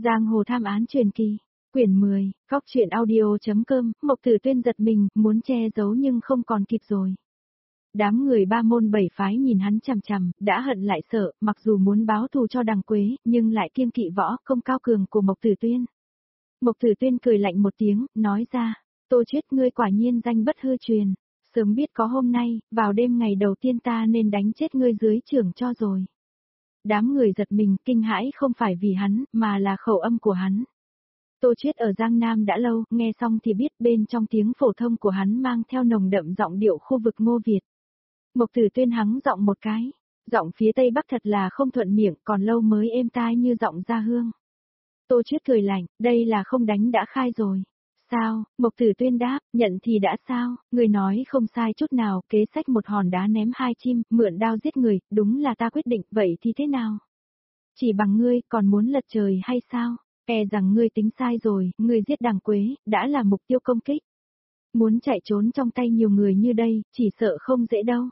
Giang hồ tham án truyền kỳ, quyển 10, góc truyện audio.com, Mộc Tử Tuyên giật mình, muốn che giấu nhưng không còn kịp rồi. Đám người ba môn bảy phái nhìn hắn chằm chằm, đã hận lại sợ, mặc dù muốn báo thù cho Đằng Quế, nhưng lại kiêng kỵ võ công cao cường của Mộc Tử Tuyên. Mộc Tử Tuyên cười lạnh một tiếng, nói ra, Tô Chuyết ngươi quả nhiên danh bất hư truyền, sớm biết có hôm nay, vào đêm ngày đầu tiên ta nên đánh chết ngươi dưới chưởng cho rồi. Đám người giật mình, kinh hãi không phải vì hắn, mà là khẩu âm của hắn. Tô Chuyết ở Giang Nam đã lâu, nghe xong thì biết bên trong tiếng phổ thông của hắn mang theo nồng đậm giọng điệu khu vực Ngô Việt. Mộc Tử Tuyên hắng giọng một cái, giọng phía Tây Bắc thật là không thuận miệng, còn lâu mới êm tai như giọng Gia Hương. Tô Chuyết cười lạnh, đây là không đánh đã khai rồi. Sao, Mộc Tử Tuyên đáp, nhận thì đã sao, người nói không sai chút nào, kế sách một hòn đá ném hai chim, mượn đao giết người, đúng là ta quyết định, vậy thì thế nào? Chỉ bằng ngươi, còn muốn lật trời hay sao? E rằng ngươi tính sai rồi, ngươi giết Đằng Quế, đã là mục tiêu công kích. Muốn chạy trốn trong tay nhiều người như đây, chỉ sợ không dễ đâu.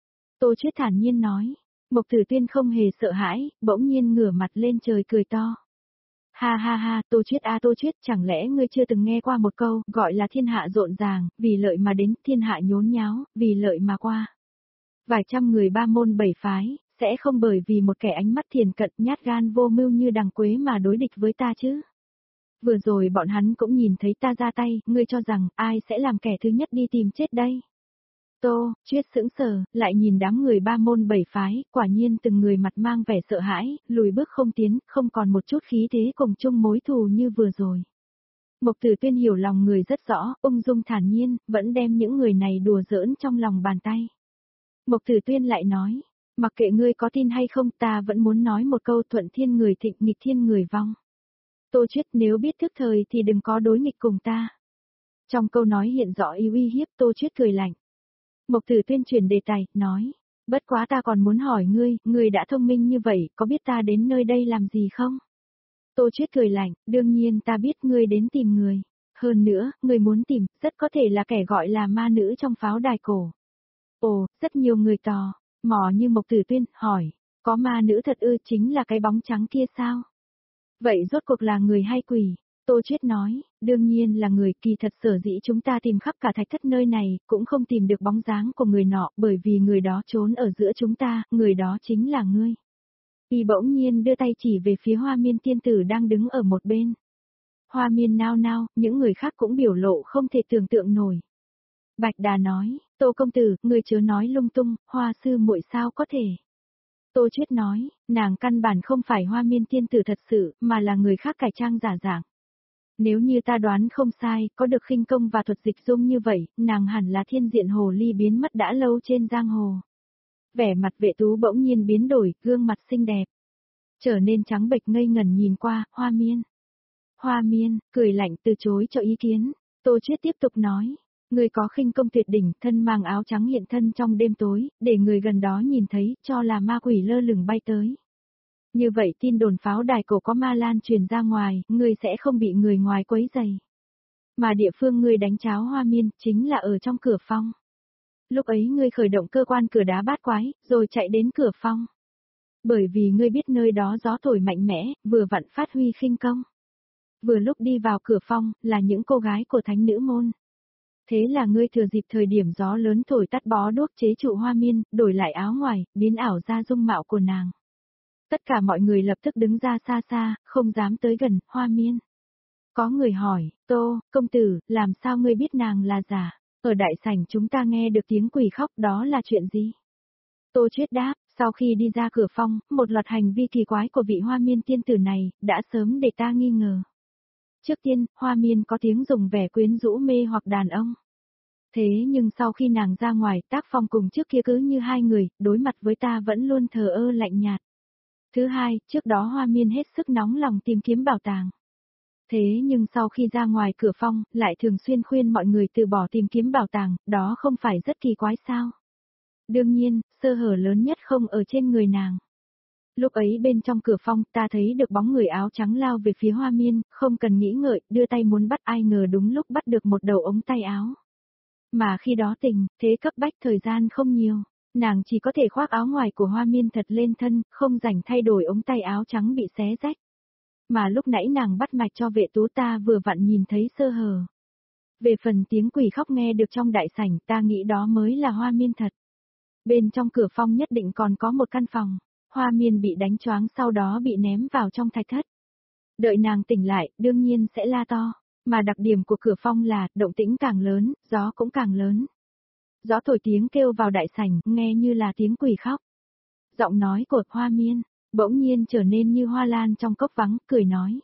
Tô Chuyết thản nhiên nói, Mộc Tử Tuyên không hề sợ hãi, bỗng nhiên ngửa mặt lên trời cười to. Ha ha ha, Tô Chuyết a Tô Chuyết, chẳng lẽ ngươi chưa từng nghe qua một câu, gọi là thiên hạ rộn ràng, vì lợi mà đến, thiên hạ nhốn nháo, vì lợi mà qua. Vài trăm người ba môn bảy phái, sẽ không bởi vì một kẻ ánh mắt thiền cận nhát gan vô mưu như Đằng Quế mà đối địch với ta chứ. Vừa rồi bọn hắn cũng nhìn thấy ta ra tay, ngươi cho rằng ai sẽ làm kẻ thứ nhất đi tìm chết đây? Tô, Chuyết sững sờ, lại nhìn đám người ba môn bảy phái, quả nhiên từng người mặt mang vẻ sợ hãi, lùi bước không tiến, không còn một chút khí thế cùng chung mối thù như vừa rồi. Mộc Tử Tuyên hiểu lòng người rất rõ, ung dung thản nhiên, vẫn đem những người này đùa giỡn trong lòng bàn tay. Mộc Tử Tuyên lại nói, mặc kệ ngươi có tin hay không, ta vẫn muốn nói một câu thuận thiên người thịnh, nghịch thiên người vong. Tô Chuyết, nếu biết thức thời thì đừng có đối nghịch cùng ta. Trong câu nói hiện rõ ý uy hiếp, Tô Chuyết cười lạnh. Mộc Tử Tuyên chuyển đề tài, nói, bất quá ta còn muốn hỏi ngươi đã thông minh như vậy, có biết ta đến nơi đây làm gì không? Tô Chuyết cười lạnh, đương nhiên ta biết ngươi đến tìm người. Hơn nữa, ngươi muốn tìm, rất có thể là kẻ gọi là ma nữ trong pháo đài cổ. Ồ, rất nhiều người tò mò như Mộc Tử Tuyên, hỏi, có ma nữ thật ư, chính là cái bóng trắng kia sao? Vậy rốt cuộc là người hay quỷ? Tô Chuyết nói, đương nhiên là người, kỳ thật sở dĩ chúng ta tìm khắp cả thạch thất nơi này, cũng không tìm được bóng dáng của người nọ, bởi vì người đó trốn ở giữa chúng ta, người đó chính là ngươi. Y bỗng nhiên đưa tay chỉ về phía Hoa Miên tiên tử đang đứng ở một bên. Hoa Miên nao nao, những người khác cũng biểu lộ không thể tưởng tượng nổi. Bạch Đà nói, Tô công tử, ngươi chớ nói lung tung, Hoa sư muội sao có thể. Tô Chuyết nói, nàng căn bản không phải Hoa Miên tiên tử thật sự, mà là người khác cải trang giả dạng. Nếu như ta đoán không sai, có được khinh công và thuật dịch dung như vậy, nàng hẳn là thiên diện hồ ly biến mất đã lâu trên giang hồ. Vẻ mặt Vệ Tú bỗng nhiên biến đổi, gương mặt xinh đẹp trở nên trắng bệch ngây ngẩn nhìn qua, Hoa Miên. Hoa Miên, cười lạnh từ chối cho ý kiến. Tô Chuyết tiếp tục nói, người có khinh công tuyệt đỉnh, thân mang áo trắng hiện thân trong đêm tối, để người gần đó nhìn thấy, cho là ma quỷ lơ lửng bay tới. Như vậy tin đồn pháo đài cổ có ma lan truyền ra ngoài, ngươi sẽ không bị người ngoài quấy rầy. Mà địa phương ngươi đánh cháo Hoa Miên, chính là ở trong cửa phong. Lúc ấy ngươi khởi động cơ quan cửa đá bát quái, rồi chạy đến cửa phong. Bởi vì ngươi biết nơi đó gió thổi mạnh mẽ, vừa vặn phát huy khinh công. Vừa lúc đi vào cửa phong, là những cô gái của thánh nữ môn. Thế là ngươi thừa dịp thời điểm gió lớn thổi tắt bó đuốc chế trụ Hoa Miên, đổi lại áo ngoài, biến ảo ra dung mạo của nàng. Tất cả mọi người lập tức đứng ra xa xa, không dám tới gần, Hoa Miên. Có người hỏi, Tô, công tử, làm sao ngươi biết nàng là giả? Ở đại sảnh chúng ta nghe được tiếng quỷ khóc, đó là chuyện gì? Tô Chuyết đáp, sau khi đi ra cửa phong, một loạt hành vi kỳ quái của vị Hoa Miên tiên tử này, đã sớm để ta nghi ngờ. Trước tiên, Hoa Miên có tiếng dùng vẻ quyến rũ mê hoặc đàn ông. Thế nhưng sau khi nàng ra ngoài, tác phong cùng trước kia cứ như hai người, đối mặt với ta vẫn luôn thờ ơ lạnh nhạt. Thứ hai, trước đó Hoa Miên hết sức nóng lòng tìm kiếm bảo tàng. Thế nhưng sau khi ra ngoài cửa phong, lại thường xuyên khuyên mọi người từ bỏ tìm kiếm bảo tàng, đó không phải rất kỳ quái sao? Đương nhiên, sơ hở lớn nhất không ở trên người nàng. Lúc ấy bên trong cửa phong, ta thấy được bóng người áo trắng lao về phía Hoa Miên, không cần nghĩ ngợi, đưa tay muốn bắt, ai ngờ đúng lúc bắt được một đầu ống tay áo. Mà khi đó tình, thế cấp bách thời gian không nhiều. Nàng chỉ có thể khoác áo ngoài của Hoa Miên thật lên thân, không rảnh thay đổi ống tay áo trắng bị xé rách. Mà lúc nãy nàng bắt mạch cho vệ tú ta vừa vặn nhìn thấy sơ hở. Về phần tiếng quỷ khóc nghe được trong đại sảnh, ta nghĩ đó mới là Hoa Miên thật. Bên trong cửa phong nhất định còn có một căn phòng. Hoa Miên bị đánh choáng sau đó bị ném vào trong thạch thất. Đợi nàng tỉnh lại, đương nhiên sẽ la to. Mà đặc điểm của cửa phong là, động tĩnh càng lớn, gió cũng càng lớn. Gió thổi tiếng kêu vào đại sảnh, nghe như là tiếng quỷ khóc. Giọng nói của Hoa Miên, bỗng nhiên trở nên như hoa lan trong cốc vắng, cười nói.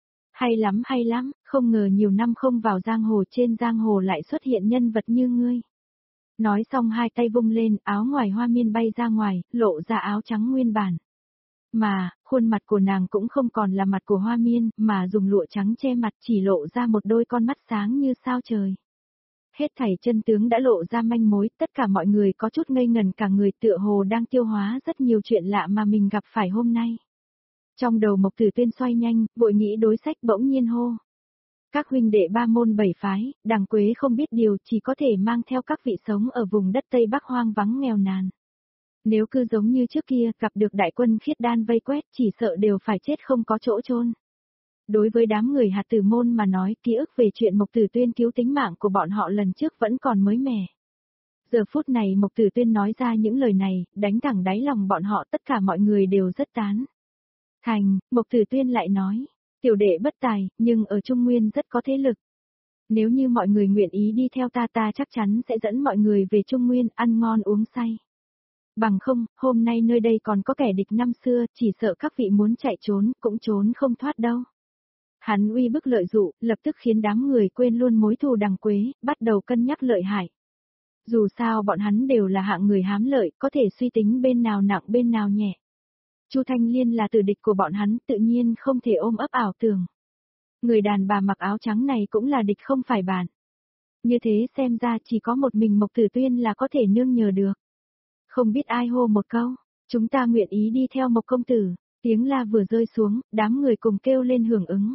Hay lắm, không ngờ nhiều năm không vào giang hồ, trên giang hồ lại xuất hiện nhân vật như ngươi. Nói xong hai tay vung lên, áo ngoài Hoa Miên bay ra ngoài, lộ ra áo trắng nguyên bản. Mà, khuôn mặt của nàng cũng không còn là mặt của Hoa Miên, mà dùng lụa trắng che mặt, chỉ lộ ra một đôi con mắt sáng như sao trời. Hết thảy chân tướng đã lộ ra manh mối, tất cả mọi người có chút ngây ngần, cả người tựa hồ đang tiêu hóa rất nhiều chuyện lạ mà mình gặp phải hôm nay. Trong đầu Mộc Tử Tuyên xoay nhanh, vội nghĩ đối sách, bỗng nhiên hô. Các huynh đệ ba môn bảy phái, Đằng Quế không biết điều, chỉ có thể mang theo các vị sống ở vùng đất Tây Bắc hoang vắng nghèo nàn. Nếu cứ giống như trước kia, gặp được đại quân khiết đan vây quét, chỉ sợ đều phải chết không có chỗ chôn. Đối với đám người Hạt Tử môn mà nói, ký ức về chuyện Mộc Tử Tuyên cứu tính mạng của bọn họ lần trước vẫn còn mới mẻ. Giờ phút này Mộc Tử Tuyên nói ra những lời này, đánh thẳng đáy lòng bọn họ, tất cả mọi người đều rất tán. Thành, Mộc Tử Tuyên lại nói, tiểu đệ bất tài, nhưng ở Trung Nguyên rất có thế lực. Nếu như mọi người nguyện ý đi theo ta, ta chắc chắn sẽ dẫn mọi người về Trung Nguyên, ăn ngon uống say. Bằng không, hôm nay nơi đây còn có kẻ địch năm xưa, chỉ sợ các vị muốn chạy trốn, cũng trốn không thoát đâu. Hắn uy bức lợi dụ, lập tức khiến đám người quên luôn mối thù Đằng Quế, bắt đầu cân nhắc lợi hại. Dù sao bọn hắn đều là hạng người hám lợi, có thể suy tính bên nào nặng bên nào nhẹ. Chu Thanh Liên là tử địch của bọn hắn, tự nhiên không thể ôm ấp ảo tưởng. Người đàn bà mặc áo trắng này cũng là địch không phải bạn. Như thế xem ra chỉ có một mình Mộc Tử Tuyên là có thể nương nhờ được. Không biết ai hô một câu, chúng ta nguyện ý đi theo Mộc công tử, tiếng la vừa rơi xuống, đám người cùng kêu lên hưởng ứng.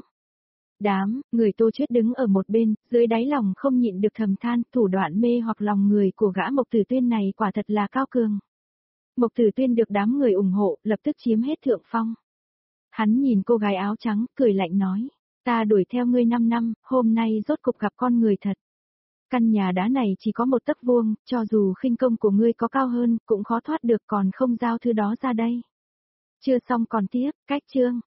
Người Tô Chuyết đứng ở một bên, dưới đáy lòng không nhịn được thầm than, thủ đoạn mê hoặc lòng người của gã Mộc Tử Tuyên này quả thật là cao cường. Mộc Tử Tuyên được đám người ủng hộ, lập tức chiếm hết thượng phong. Hắn nhìn cô gái áo trắng, cười lạnh nói, ta đuổi theo ngươi 5 năm, hôm nay rốt cục gặp con người thật. Căn nhà đá này chỉ có một tấc vuông, cho dù khinh công của ngươi có cao hơn, cũng khó thoát được, còn không giao thứ đó ra đây. Chưa xong còn tiếp, cách chương.